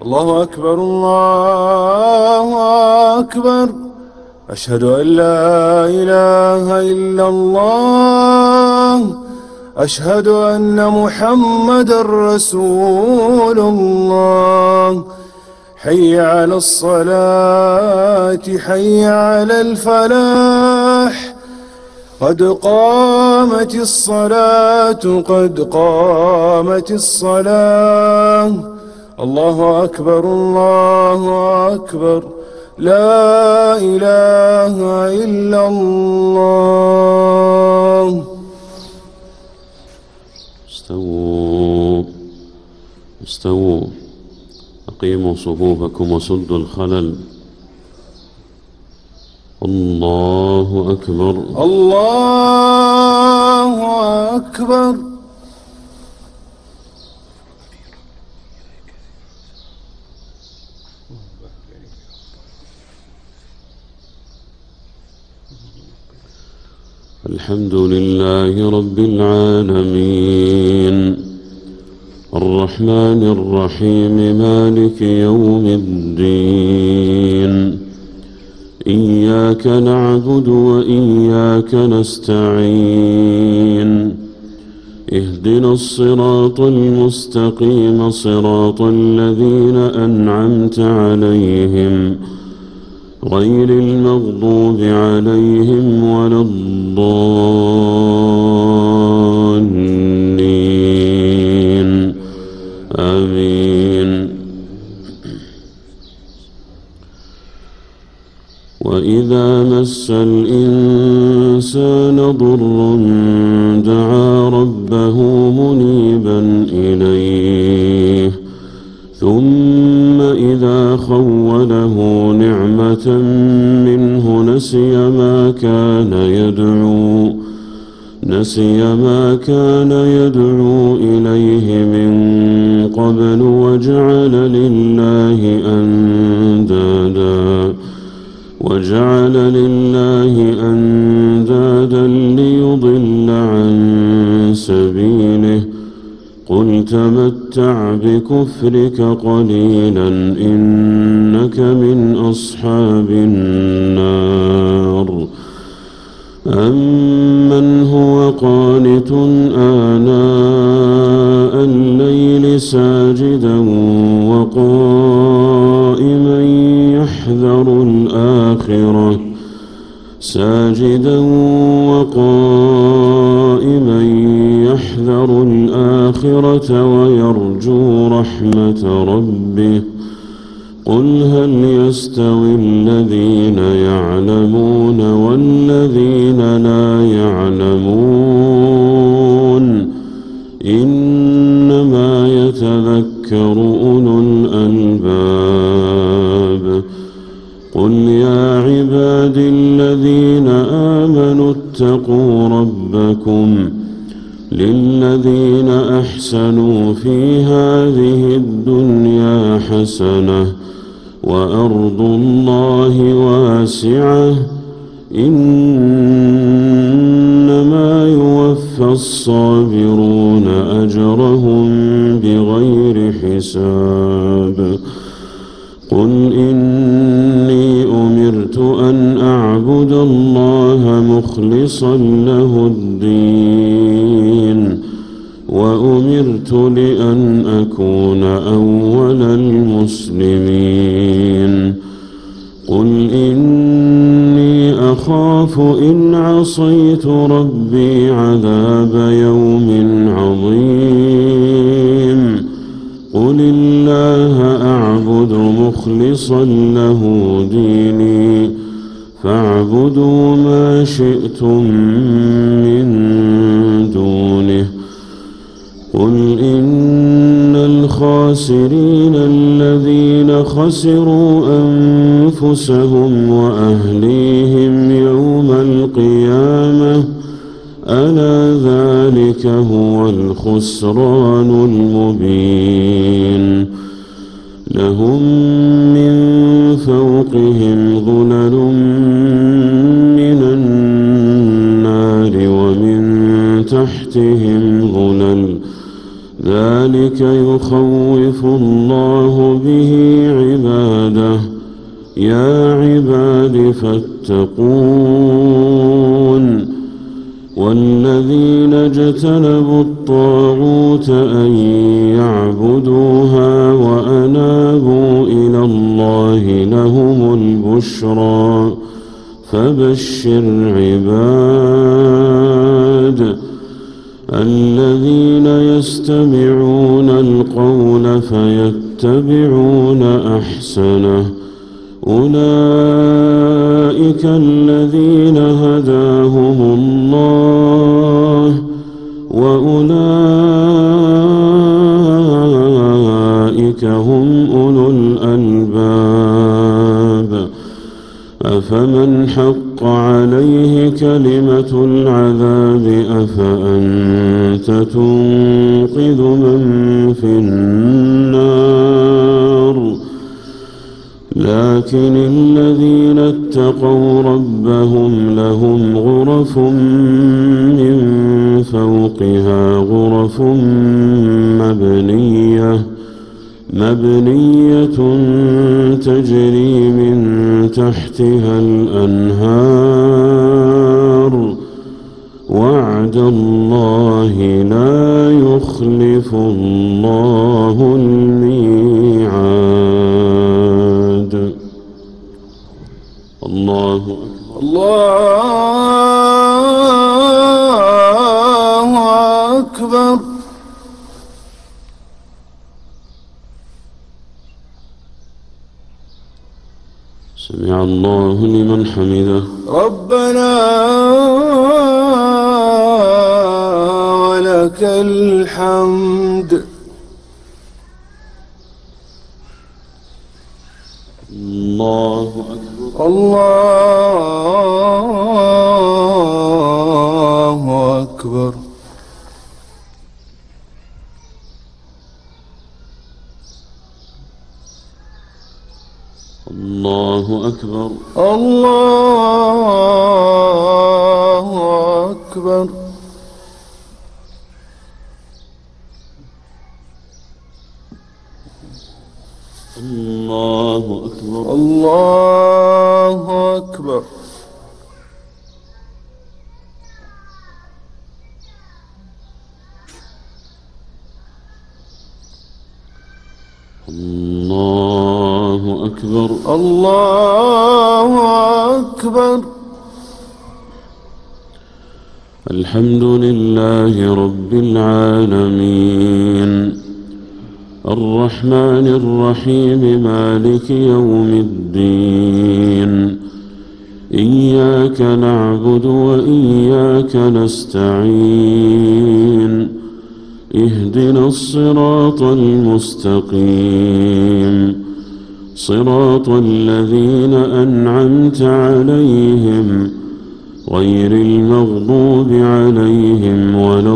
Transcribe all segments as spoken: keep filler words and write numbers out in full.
الله أكبر الله أكبر. أشهد أن لا إله إلا الله. أشهد أن محمدًا رسول الله. حي على الصلاة حي على الفلاح. قد قامت الصلاة قد قامت الصلاة. الله أكبر الله أكبر. لا إله إلا الله. استووا استووا أقيموا صفوفكم وسدوا الخلل. الله أكبر الله أكبر. الحمد لله رب العالمين الرحمن الرحيم مالك يوم الدين. إياك نعبد وإياك نستعين. اهدنا الصراط المستقيم صراط الذين أنعمت عليهم غير المغضوب عليهم ولا الضالين آمين. وإذا مس الإنسان ضر دعا ربه منيبا إليه ثم إذا خوله نعمة منه نسي ما كان يدعو نسي ما كان يدعو إليه من قبل وجعل لله أندادا وجعل لله أندادا ليضل عن سبيله. قل تمتع بكفرك قليلا إنك من أصحاب النار. أمن هو قانت آناء الليل ساجدا وقائما يحذر الآخرة ساجدا وقائما يحذر الآخرة ويرجو رحمة ربه. قل هل يستوي الذين يعلمون والذين لا يعلمون إنما يتذكر أولو الألباب. قل يا عبادي الذين آمنوا اتقوا ربكم للذين أحسنوا في هذه الدنيا حسنة وأرض الله واسعة إنما يوفى الصابرون أجرهم بغير حساب. قل إني أمرت أن أعبد الله مخلصا له الدين وأمرت لأن أكون أول المسلمين. قل إني أخاف إن عصيت ربي عذاب يوم عظيم. قل الله أعبد مخلصا له ديني فاعبدوا ما شئتم من دونه. قل إن الخاسرين الذين خسروا أنفسهم وأهليهم يوم القيامة ألا ذلك هو الخسران المبين. لهم من فوقهم ظلل من النار ومن تحتهم ظلل ذلك يخوف الله الله به عباده يا عباد فاتقون والذين اجتنبوا الطاغوت أن يعبدوها وأنابوا إلى الله لهم البشرى فبشر عباد الذين يستمعون القول فيتبعون أحسنه أولئك الذين هداهم الله وأولئك هم أولو الألباب أفمن حق عليه كلمة العذاب أفأنت تنقذ من في النار لكن الذين اتقوا ربهم لهم غرف من فوقها غرف مبنية مبنية تجري من تحتها الأنهار وعد الله لا يخلف الله الميعاد. الله أكبر. الله أكبر. سمع الله لمن حمده. ربنا ولك الحمد. الله أكبر. الله أكبر. الله أكبر. الله أكبر. الله أكبر. الله أكبر. الله أكبر. الله أكبر. الحمد لله رب العالمين الرحمن الرحيم مالك يوم الدين إياك نعبد وإياك نستعين اهدنا الصراط المستقيم صراط الذين أنعمت عليهم غير المغضوب عليهم ولا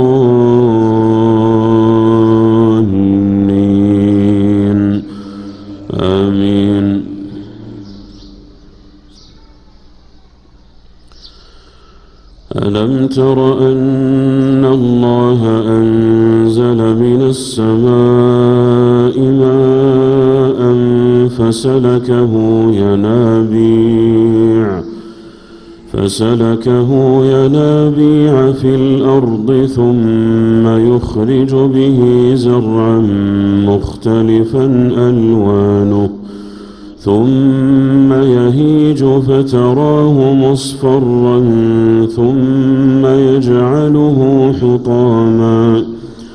الضالين آمين. ألم تر أن الله أنزل من السماء ماء فسلكه ينابيع فسلكه ينابيع في الأرض ثم يخرج به زرعا مختلفا ألوانه ثم يهيج فتراه مصفرا ثم يجعله حطاما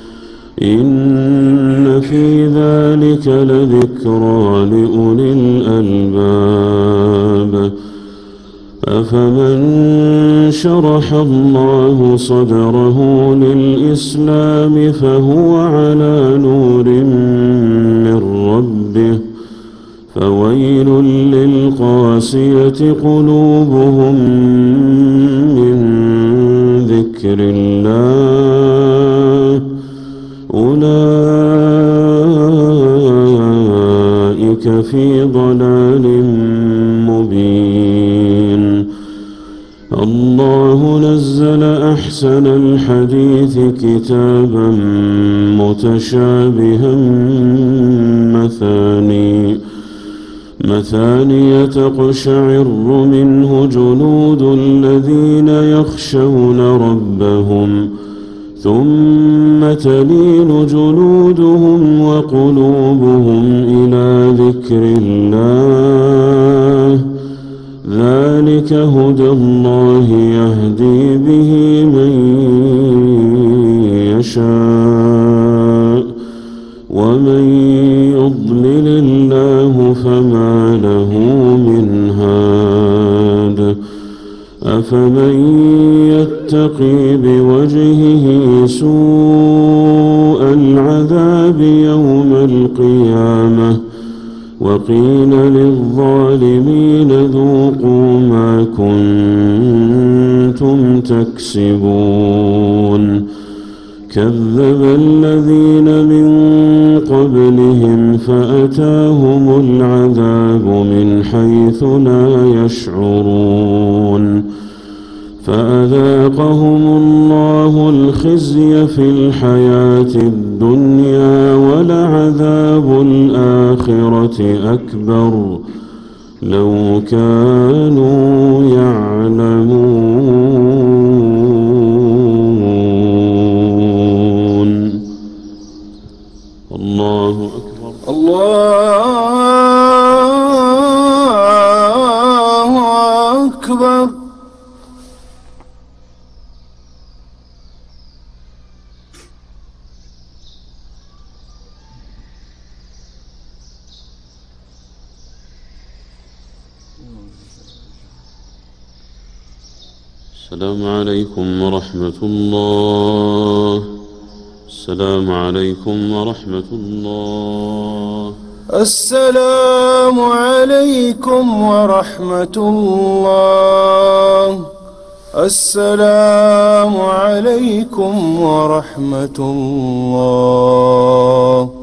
إن في ذلك لذكرى لأولي الألباب. أفمن شرح الله صدره للإسلام فهو على نور من ربه فويل للقاسية قلوبهم من ذكر الله أولئك في ضلال مبين. الله نزل أحسن الحديث كتابا متشابها مثاني مثاني تقشعر منه جلود الذين يخشون ربهم ثم تلين جلودهم وقلوبهم إلى ذكر الله ذلك هدى الله يهدي به من يشاء ومن يضلل الله فما له من هاد أفمن يتقي بوجهه سوء العذاب يوم القيامة وقيل للظالمين ذوقوا ما كنتم تكسبون كذب الذين من قبلهم فأتاهم العذاب من حيث لا يشعرون فأذاقهم الله الخزي في الحياة الدنيا ولعذاب الآخرة أكبر لو كانوا يعلمون. الله أكبر. الله أكبر. السلام عليكم ورحمة الله. السلام عليكم ورحمة الله. السلام عليكم ورحمة الله. السلام عليكم ورحمة الله.